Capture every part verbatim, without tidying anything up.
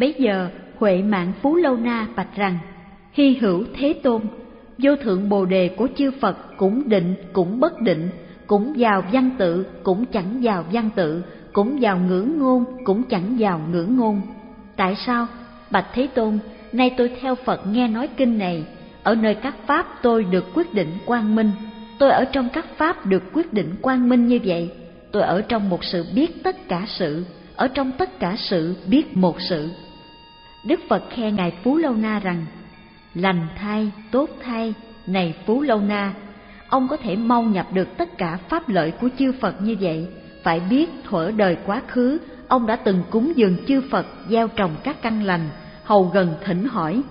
Bấy giờ Huệ Mạng Phú Lâu Na bạch rằng: Hy hữu Thế Tôn, vô thượng bồ đề của chư Phật cũng định cũng bất định, cũng vào văn tự cũng chẳng vào văn tự, cũng vào ngữ ngôn cũng chẳng vào ngữ ngôn. Tại sao? Bạch Thế Tôn, nay tôi theo Phật nghe nói kinh này, ở nơi các pháp tôi được quyết định quang minh. Tôi ở trong các pháp được quyết định quang minh như vậy. Tôi ở trong một sự biết tất cả sự, ở trong tất cả sự biết một sự. Đức Phật khen ngài Phú Lâu Na rằng: Lành thay, tốt thay, này Phú Lâu Na, ông có thể mau nhập được tất cả pháp lợi của chư Phật như vậy. Phải biết thuở đời quá khứ, ông đã từng cúng dường chư Phật, gieo trồng các căn lành, hầu gần thỉnh hỏi: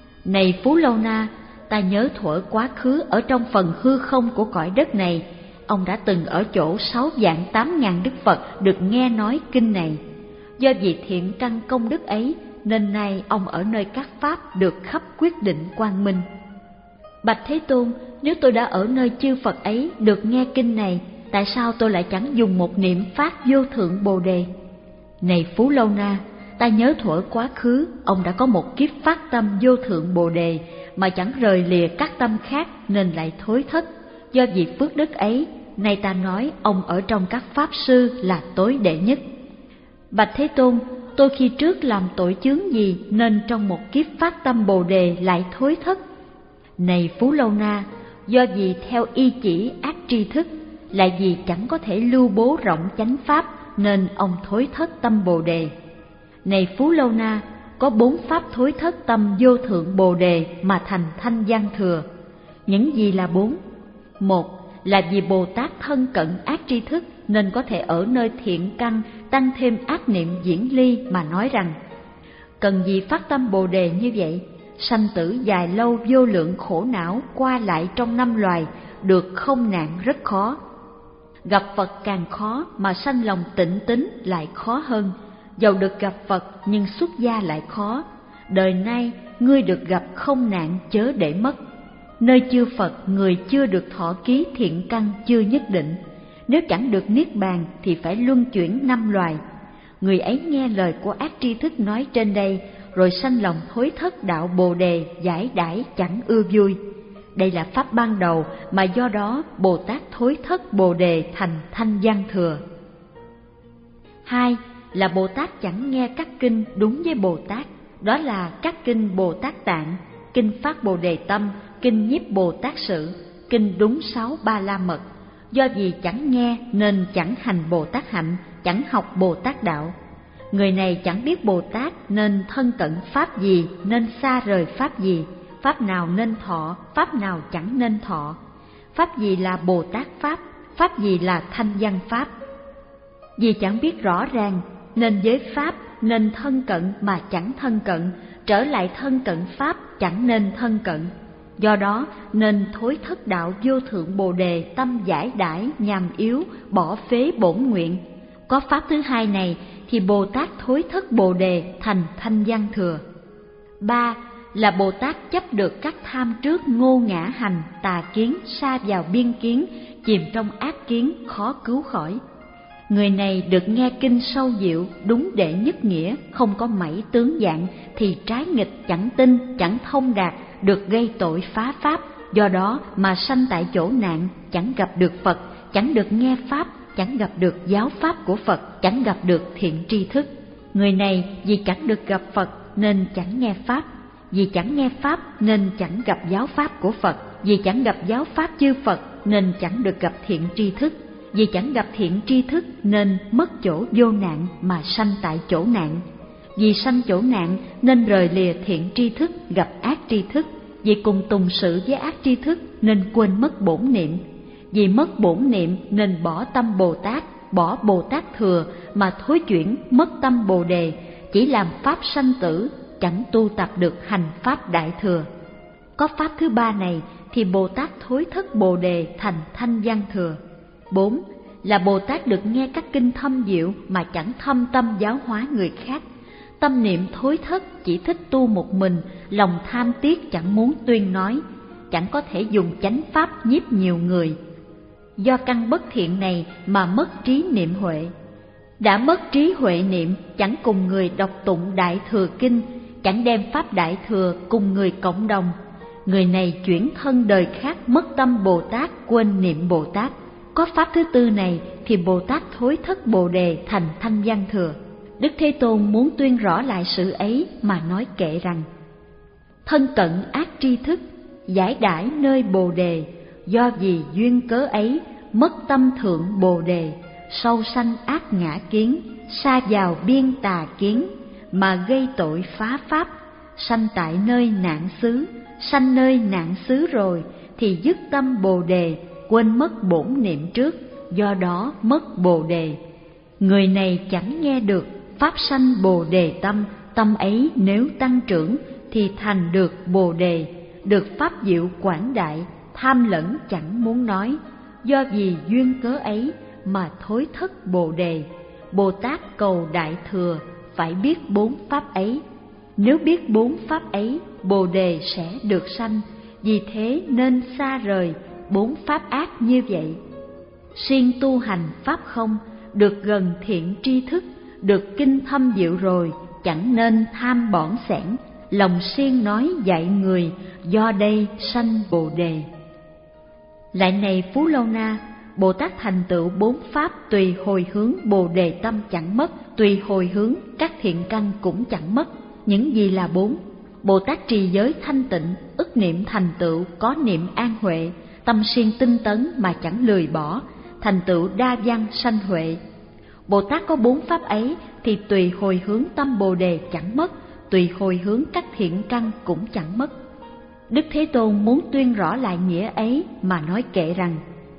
Này Phú Lâu Na, ta nhớ thuở quá khứ ở trong phần hư không của cõi đất này, ông đã từng ở chỗ sáu vạn tám ngàn Đức Phật được nghe nói kinh này. Do vì thiện căn công đức ấy, nên nay ông ở nơi các pháp được khắp quyết định quang minh. Bạch Thế Tôn, nếu tôi đã ở nơi chư Phật ấy được nghe kinh này, tại sao tôi lại chẳng dùng một niệm phát vô thượng bồ đề? Này Phú Lâu Na, ta nhớ thuở quá khứ, ông đã có một kiếp phát tâm vô thượng bồ đề, mà chẳng rời lìa các tâm khác nên lại thối thất. Do vì phước đức ấy, nay ta nói ông ở trong các pháp sư là tối đệ nhất. Bạch Thế Tôn, tôi khi trước làm tội chướng gì nên trong một kiếp phát tâm bồ đề lại thối thất? Này Phú Lâu Na, do vì theo y chỉ ác tri thức, lại vì chẳng có thể lưu bố rộng chánh pháp, nên ông thối thất tâm bồ đề. Này Phú Lâu Na, có bốn pháp thối thất tâm vô thượng bồ đề mà thành thanh văn thừa. Những gì là bốn? Một là vì Bồ Tát thân cận ác tri thức nên có thể ở nơi thiện căn tăng thêm ác niệm diễn ly mà nói rằng: Cần gì phát tâm bồ đề như vậy? Sanh tử dài lâu vô lượng khổ não qua lại trong năm loài, được không nạn rất khó. Gặp Phật càng khó mà sanh lòng tịnh tín lại khó hơn. Dầu được gặp Phật nhưng xuất gia lại khó. Đời nay ngươi được gặp không nạn chớ để mất. Nơi chư Phật người chưa được thọ ký thiện căn chưa nhất định. Nếu chẳng được niết bàn thì phải luân chuyển năm loài. Người ấy nghe lời của ác tri thức nói trên đây, rồi sanh lòng thối thất đạo bồ đề, giải đãi chẳng ưa vui. Đây là pháp ban đầu mà do đó Bồ Tát thối thất bồ đề thành thanh văn thừa. Hai là Bồ Tát chẳng nghe các kinh đúng với Bồ Tát, đó là các kinh Bồ Tát Tạng, kinh Phát Bồ Đề Tâm, kinh Nhiếp Bồ Tát Sự, kinh đúng sáu ba la mật. Do vì chẳng nghe nên chẳng hành Bồ Tát hạnh, chẳng học Bồ Tát đạo. Người này chẳng biết Bồ Tát nên thân cận pháp gì, nên xa rời pháp gì, pháp nào nên thọ, pháp nào chẳng nên thọ, pháp gì là Bồ Tát pháp, pháp gì là thanh văn pháp. Vì chẳng biết rõ ràng nên với pháp nên thân cận mà chẳng thân cận, trở lại thân cận pháp chẳng nên thân cận. Do đó nên thối thất đạo vô thượng bồ đề, tâm giải đãi nhàm yếu, bỏ phế bổn nguyện. Có pháp thứ hai này thì Bồ Tát thối thất bồ đề thành thanh văn thừa. Ba là Bồ Tát chấp được các tham trước ngô ngã hành, tà kiến, sa vào biên kiến, chìm trong ác kiến, khó cứu khỏi. Người này được nghe kinh sâu diệu, đúng đệ nhất nghĩa, không có mảy tướng dạng, thì trái nghịch chẳng tin, chẳng thông đạt, được gây tội phá pháp. Do đó mà sanh tại chỗ nạn, chẳng gặp được Phật, chẳng được nghe pháp, chẳng gặp được giáo pháp của Phật, chẳng gặp được thiện tri thức. Người này vì chẳng được gặp Phật nên chẳng nghe pháp, vì chẳng nghe pháp nên chẳng gặp giáo pháp của Phật, vì chẳng gặp giáo pháp chư Phật nên chẳng được gặp thiện tri thức, vì chẳng gặp thiện tri thức nên mất chỗ vô nạn mà sanh tại chỗ nạn, vì sanh chỗ nạn nên rời lìa thiện tri thức gặp ác tri thức, vì cùng tùng sự với ác tri thức nên quên mất bổn niệm, vì mất bổn niệm nên bỏ tâm Bồ Tát, bỏ Bồ Tát thừa mà thối chuyển mất tâm Bồ đề, chỉ làm pháp sanh tử, chẳng tu tập được hành pháp đại thừa. Có pháp thứ ba này thì Bồ Tát thối thất bồ đề thành thanh văn thừa. Bốn là Bồ Tát được nghe các kinh thâm diệu mà chẳng thâm tâm giáo hóa người khác. Tâm niệm thối thất, chỉ thích tu một mình, lòng tham tiếc chẳng muốn tuyên nói, chẳng có thể dùng chánh pháp nhiếp nhiều người. Do căn bất thiện này mà mất trí niệm huệ. Đã mất trí huệ niệm, chẳng cùng người đọc tụng Đại Thừa Kinh, chẳng đem Pháp Đại Thừa cùng người cộng đồng. Người này chuyển thân đời khác, mất tâm Bồ Tát, quên niệm Bồ Tát. Có pháp thứ tư này thì Bồ Tát thối thất Bồ Đề thành thanh văn thừa. Đức Thế Tôn muốn tuyên rõ lại sự ấy mà nói kệ rằng: thân cận ác tri thức, giải đãi nơi Bồ Đề, do vì duyên cớ ấy mất tâm thượng Bồ Đề, sâu sanh ác ngã kiến, sa vào biên tà kiến, mà gây tội phá pháp, sanh tại nơi nạn xứ, sanh nơi nạn xứ rồi thì dứt tâm Bồ Đề, quên mất bổn niệm trước, do đó mất Bồ Đề. Người này chẳng nghe được pháp sanh Bồ Đề tâm, tâm ấy nếu tăng trưởng thì thành được Bồ Đề, được pháp diệu quảng đại, tham lẫn chẳng muốn nói. Do vì duyên cớ ấy mà thối thất Bồ Đề. Bồ Tát cầu Đại Thừa phải biết bốn pháp ấy. Nếu biết bốn pháp ấy, Bồ Đề sẽ được sanh. Vì thế nên xa rời bốn pháp ác như vậy. Siêng tu hành pháp không, được gần thiện tri thức, được kinh thâm diệu rồi, chẳng nên tham bỏn sẻn, lòng siêng nói dạy người, do đây sanh Bồ Đề. Lại này Phú Lâu Na, Bồ Tát thành tựu bốn pháp tùy hồi hướng Bồ Đề tâm chẳng mất, tùy hồi hướng các thiện căn cũng chẳng mất. Những gì là bốn? Bồ Tát trì giới thanh tịnh, ức niệm thành tựu, có niệm an huệ, tâm siêng tinh tấn mà chẳng lười bỏ, thành tựu đa văn sanh huệ. Bồ Tát có bốn pháp ấy thì tùy hồi hướng tâm Bồ Đề chẳng mất, tùy hồi hướng các thiện căn cũng chẳng mất. Đức Thế Tôn muốn tuyên rõ lại nghĩa ấy mà nói kệ rằng: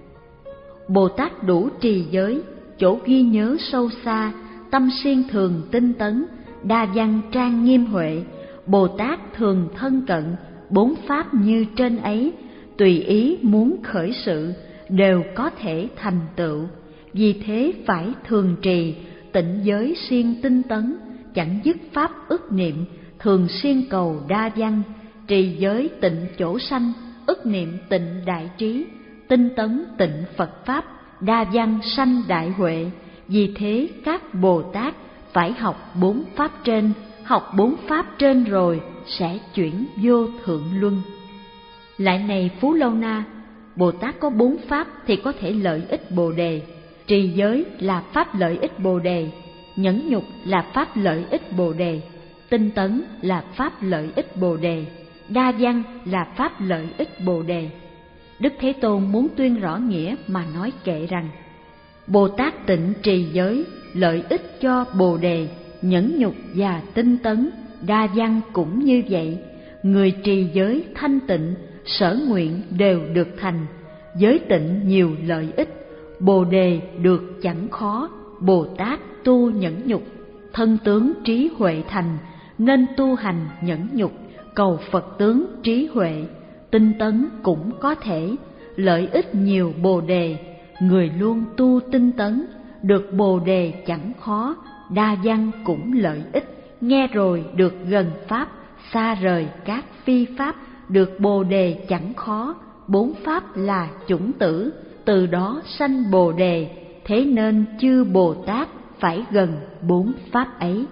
Bồ Tát đủ trì giới, chỗ ghi nhớ sâu xa, tâm siêng thường tinh tấn, đa văn trang nghiêm huệ. Bồ Tát thường thân cận, bốn pháp như trên ấy, tùy ý muốn khởi sự, đều có thể thành tựu. Vì thế phải thường trì, tịnh giới siêng tinh tấn, chẳng dứt pháp ức niệm, thường siêng cầu đa văn, trì giới tịnh chỗ sanh, ức niệm tịnh đại trí, tinh tấn tịnh Phật Pháp, đa văn sanh đại huệ. Vì thế các Bồ Tát phải học bốn pháp trên, học bốn pháp trên rồi sẽ chuyển vô thượng luân. Lại này Phú Lâu Na, Bồ Tát có bốn pháp thì có thể lợi ích Bồ Đề. Trì giới là pháp lợi ích Bồ Đề, nhẫn nhục là pháp lợi ích Bồ Đề, tinh tấn là pháp lợi ích Bồ Đề, đa văn là pháp lợi ích Bồ Đề. Đức Thế Tôn muốn tuyên rõ nghĩa mà nói kệ rằng: Bồ Tát tịnh trì giới, lợi ích cho Bồ Đề, nhẫn nhục và tinh tấn, đa văn cũng như vậy. Người trì giới thanh tịnh, sở nguyện đều được thành. Giới tịnh nhiều lợi ích, Bồ Đề được chẳng khó. Bồ Tát tu nhẫn nhục, thân tướng trí huệ thành, nên tu hành nhẫn nhục, cầu Phật tướng trí huệ. Tinh tấn cũng có thể, lợi ích nhiều Bồ Đề. Người luôn tu tinh tấn, được Bồ Đề chẳng khó. Đa văn cũng lợi ích, nghe rồi được gần Pháp, xa rời các phi Pháp, được Bồ Đề chẳng khó. Bốn Pháp là chủng tử, từ đó sanh Bồ Đề. Thế nên chư Bồ Tát phải gần bốn Pháp ấy.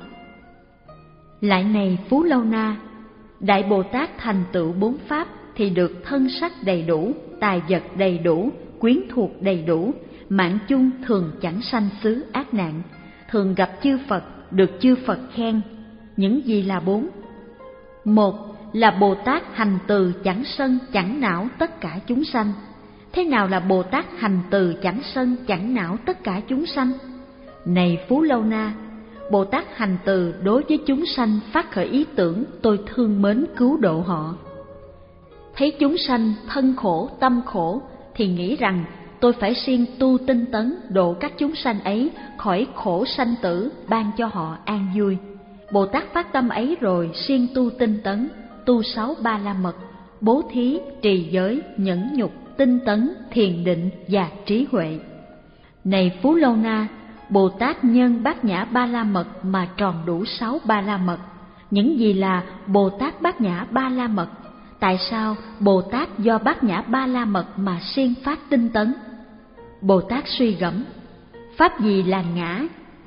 Lại này Phú Lâu Na, Đại Bồ Tát thành tựu bốn Pháp thì được thân sắc đầy đủ, tài vật đầy đủ, quyến thuộc đầy đủ, mạng chung thường chẳng sanh xứ ác nạn, thường gặp chư Phật, được chư Phật khen. Những gì là bốn? Một là Bồ Tát hành từ chẳng sân chẳng não tất cả chúng sanh. Thế nào là Bồ Tát hành từ chẳng sân chẳng não tất cả chúng sanh? Này Phú Lâu Na, Bồ Tát hành từ đối với chúng sanh phát khởi ý tưởng tôi thương mến cứu độ họ. Thấy chúng sanh thân khổ tâm khổ thì nghĩ rằng tôi phải siêng tu tinh tấn độ các chúng sanh ấy khỏi khổ sanh tử, ban cho họ an vui. Bồ Tát phát tâm ấy rồi siêng tu tinh tấn, tu sáu ba la mật, bố thí, trì giới, nhẫn nhục, tinh tấn, thiền định và trí huệ. Này Phú Lâu Na, Bồ Tát nhân bát nhã ba la mật mà tròn đủ sáu ba la mật. Những gì là Bồ Tát bát nhã ba la mật? Tại sao Bồ Tát do bát nhã ba la mật mà siêng phát tinh tấn? Bồ Tát suy gẫm, pháp gì là ngã,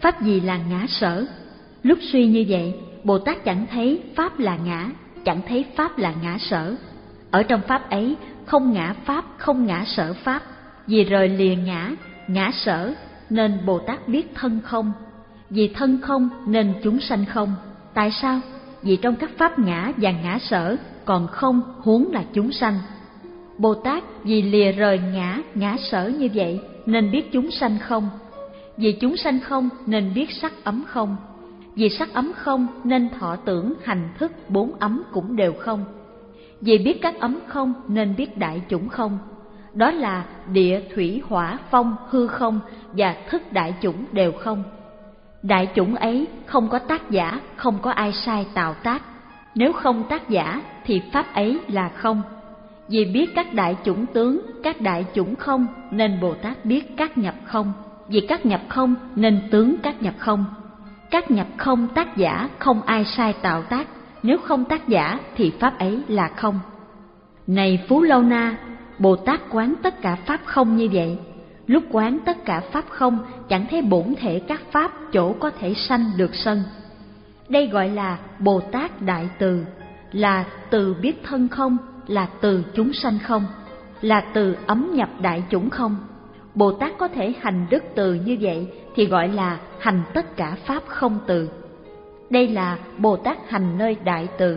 pháp gì là ngã sở? Lúc suy như vậy, Bồ Tát chẳng thấy pháp là ngã, chẳng thấy pháp là ngã sở. Ở trong pháp ấy không ngã pháp, không ngã sở pháp. Vì rời lìa ngã, ngã sở nên Bồ Tát biết thân không. Vì thân không nên chúng sanh không. Tại sao? Vì trong các pháp ngã và ngã sở còn không, huống là chúng sanh. Bồ Tát vì lìa rời ngã, ngã sở như vậy nên biết chúng sanh không. Vì chúng sanh không nên biết sắc ấm không. Vì sắc ấm không nên thọ tưởng hành thức bốn ấm cũng đều không. Vì biết các ấm không nên biết đại chủng không. Đó là địa, thủy, hỏa, phong, hư không và thức đại chủng đều không. Đại chủng ấy không có tác giả, không có ai sai tạo tác. Nếu không tác giả thì pháp ấy là không. Vì biết các đại chủng tướng, các đại chủng không nên Bồ Tát biết các nhập không. Vì các nhập không nên tướng các nhập không. Các nhập không tác giả, không ai sai tạo tác. Nếu không tác giả thì pháp ấy là không. Này Phú Lâu Na, Bồ Tát quán tất cả pháp không như vậy. Lúc quán tất cả pháp không, chẳng thấy bổn thể các pháp chỗ có thể sanh được sân. Đây gọi là Bồ Tát Đại Từ, là từ biết thân không, là từ chúng sanh không, là từ ấm nhập đại chủng không. Bồ Tát có thể hành đức từ như vậy thì gọi là hành tất cả pháp không từ. Đây là Bồ Tát hành nơi đại từ.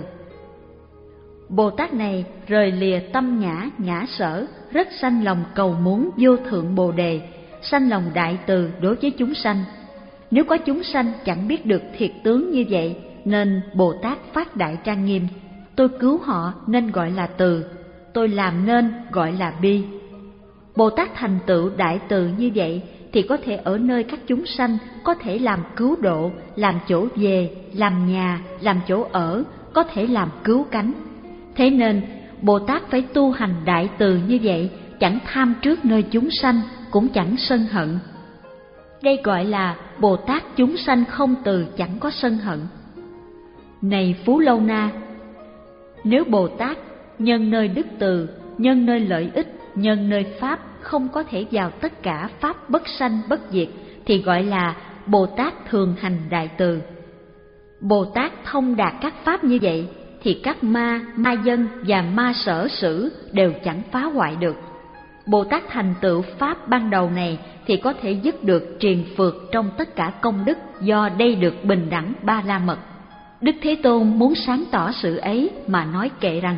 Bồ Tát này rời lìa tâm ngã, ngã sở, rất sanh lòng cầu muốn vô thượng Bồ Đề, sanh lòng đại từ đối với chúng sanh. Nếu có chúng sanh chẳng biết được thiệt tướng như vậy, nên Bồ Tát phát đại trang nghiêm. Tôi cứu họ nên gọi là từ, tôi làm nên gọi là bi. Bồ Tát thành tựu đại từ như vậy thì có thể ở nơi các chúng sanh, có thể làm cứu độ, làm chỗ về, làm nhà, làm chỗ ở, có thể làm cứu cánh. Thế nên Bồ Tát phải tu hành đại từ như vậy, chẳng tham trước nơi chúng sanh, cũng chẳng sân hận. Đây gọi là Bồ Tát chúng sanh không từ, chẳng có sân hận. Này Phú Lâu Na, nếu Bồ Tát nhân nơi đức từ, nhân nơi lợi ích, nhân nơi pháp không có thể vào tất cả pháp bất sanh bất diệt thì gọi là Bồ Tát thường hành đại từ. Bồ Tát thông đạt các pháp như vậy thì các ma, ma dân và ma sở sử đều chẳng phá hoại được. Bồ Tát thành tựu pháp ban đầu này thì có thể dứt được triền phược trong tất cả công đức, do đây được bình đẳng ba la mật. Đức Thế Tôn muốn sáng tỏ sự ấy mà nói kệ rằng: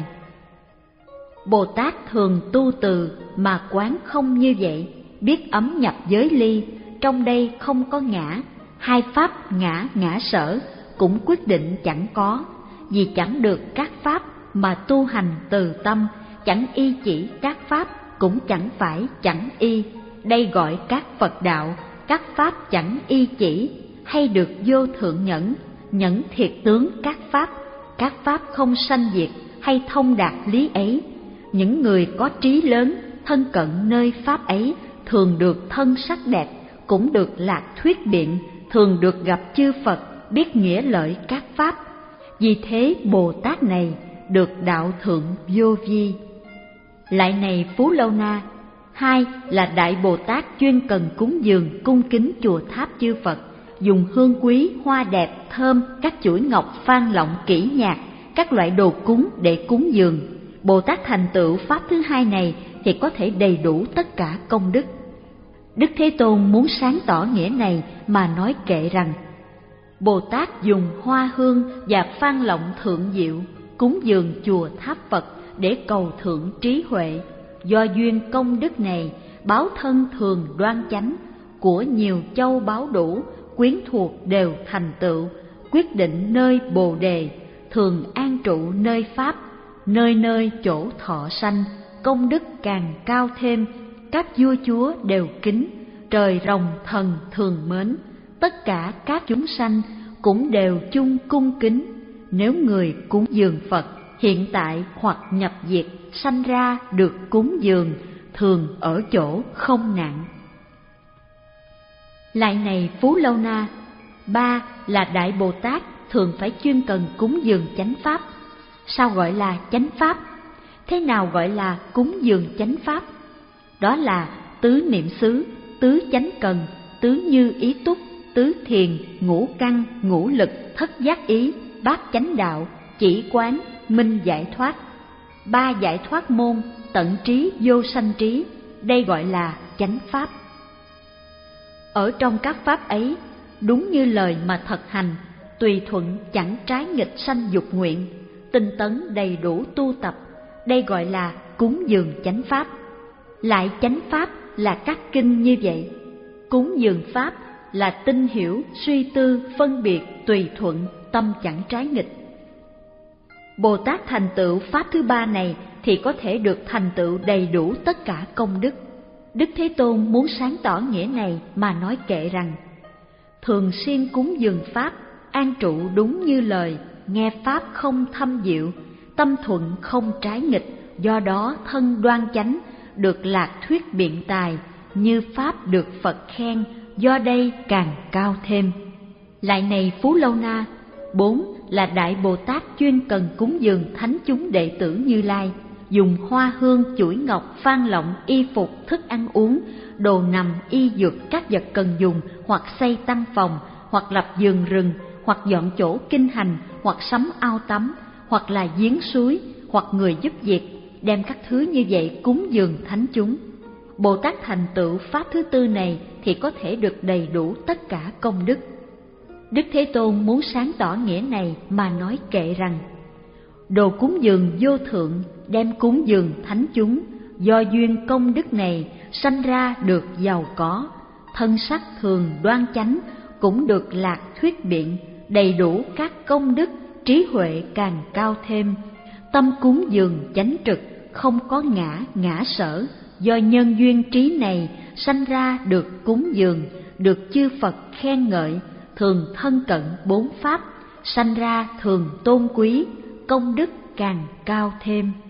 Bồ Tát thường tu từ mà quán không như vậy, biết ấm nhập giới ly, trong đây không có ngã, hai pháp ngã ngã sở cũng quyết định chẳng có, vì chẳng được các pháp mà tu hành từ tâm, chẳng y chỉ các pháp cũng chẳng phải chẳng y. Đây gọi các Phật đạo, các pháp chẳng y chỉ, hay được vô thượng nhẫn, nhẫn thiệt tướng các pháp, các pháp không sanh diệt, hay thông đạt lý ấy. Những người có trí lớn, thân cận nơi pháp ấy, thường được thân sắc đẹp, cũng được lạc thuyết biện, thường được gặp chư Phật, biết nghĩa lợi các pháp. Vì thế Bồ Tát này được đạo thượng vô vi. Lại này Phú Lâu Na, hai là Đại Bồ Tát chuyên cần cúng dường cung kính chùa tháp chư Phật, dùng hương quý, hoa đẹp, thơm, các chuỗi ngọc phan lọng kỹ nhạc, các loại đồ cúng để cúng dường. Bồ Tát thành tựu pháp thứ hai này thì có thể đầy đủ tất cả công đức. Đức Thế Tôn muốn sáng tỏ nghĩa này mà nói kệ rằng: Bồ Tát dùng hoa hương và phan lọng thượng diệu cúng dường chùa tháp Phật để cầu thượng trí huệ. Do duyên công đức này, báo thân thường đoan chánh, của nhiều châu báu đủ, quyến thuộc đều thành tựu, quyết định nơi Bồ Đề, thường an trụ nơi pháp, nơi nơi chỗ thọ sanh, công đức càng cao thêm, các vua chúa đều kính, trời rồng thần thường mến, tất cả các chúng sanh cũng đều chung cung kính. Nếu người cúng dường Phật hiện tại hoặc nhập diệt, sanh ra được cúng dường, thường ở chỗ không nạn. Lại này Phú Lâu Na, ba là Đại Bồ Tát thường phải chuyên cần cúng dường chánh pháp. Sao gọi là chánh pháp? Thế nào gọi là cúng dường chánh pháp? Đó là tứ niệm xứ, tứ chánh cần, tứ như ý túc, tứ thiền, ngũ căn, ngũ lực, thất giác ý, bát chánh đạo, chỉ quán, minh giải thoát. Ba giải thoát môn, tận trí vô sanh trí, đây gọi là chánh pháp. Ở trong các pháp ấy, đúng như lời mà thực hành, tùy thuận chẳng trái nghịch sanh dục nguyện, tinh tấn đầy đủ tu tập, đây gọi là cúng dường chánh pháp. Lại chánh pháp là các kinh như vậy. Cúng dường pháp là tinh hiểu, suy tư, phân biệt, tùy thuận, tâm chẳng trái nghịch. Bồ Tát thành tựu pháp thứ ba này thì có thể được thành tựu đầy đủ tất cả công đức. Đức Thế Tôn muốn sáng tỏ nghĩa này mà nói kệ rằng: thường xuyên cúng dường pháp, an trụ đúng như lời, nghe pháp không thâm diệu, tâm thuận không trái nghịch, do đó thân đoan chánh, được lạc thuyết biện tài, như pháp được Phật khen, do đây càng cao thêm. Lại này Phú Lâu Na, bốn là Đại Bồ Tát chuyên cần cúng dường thánh chúng đệ tử Như Lai, dùng hoa hương, chuỗi ngọc, phan lọng, y phục, thức ăn uống, đồ nằm, y dược, các vật cần dùng, hoặc xây tăng phòng, hoặc lập vườn rừng, hoặc dọn chỗ kinh hành, hoặc sắm ao tắm, hoặc là giếng suối, hoặc người giúp việc, đem các thứ như vậy cúng dường thánh chúng. Bồ Tát thành tựu pháp thứ tư này thì có thể được đầy đủ tất cả công đức. Đức Thế Tôn muốn sáng tỏ nghĩa này mà nói kệ rằng: đồ cúng dường vô thượng, đem cúng dường thánh chúng, do duyên công đức này sanh ra được giàu có, thân sắc thường đoan chánh, cũng được lạc thuyết biện, đầy đủ các công đức, trí huệ càng cao thêm, tâm cúng dường chánh trực, không có ngã ngã sở, do nhân duyên trí này sanh ra được cúng dường, được chư Phật khen ngợi, thường thân cận bốn pháp, sanh ra thường tôn quý, công đức càng cao thêm.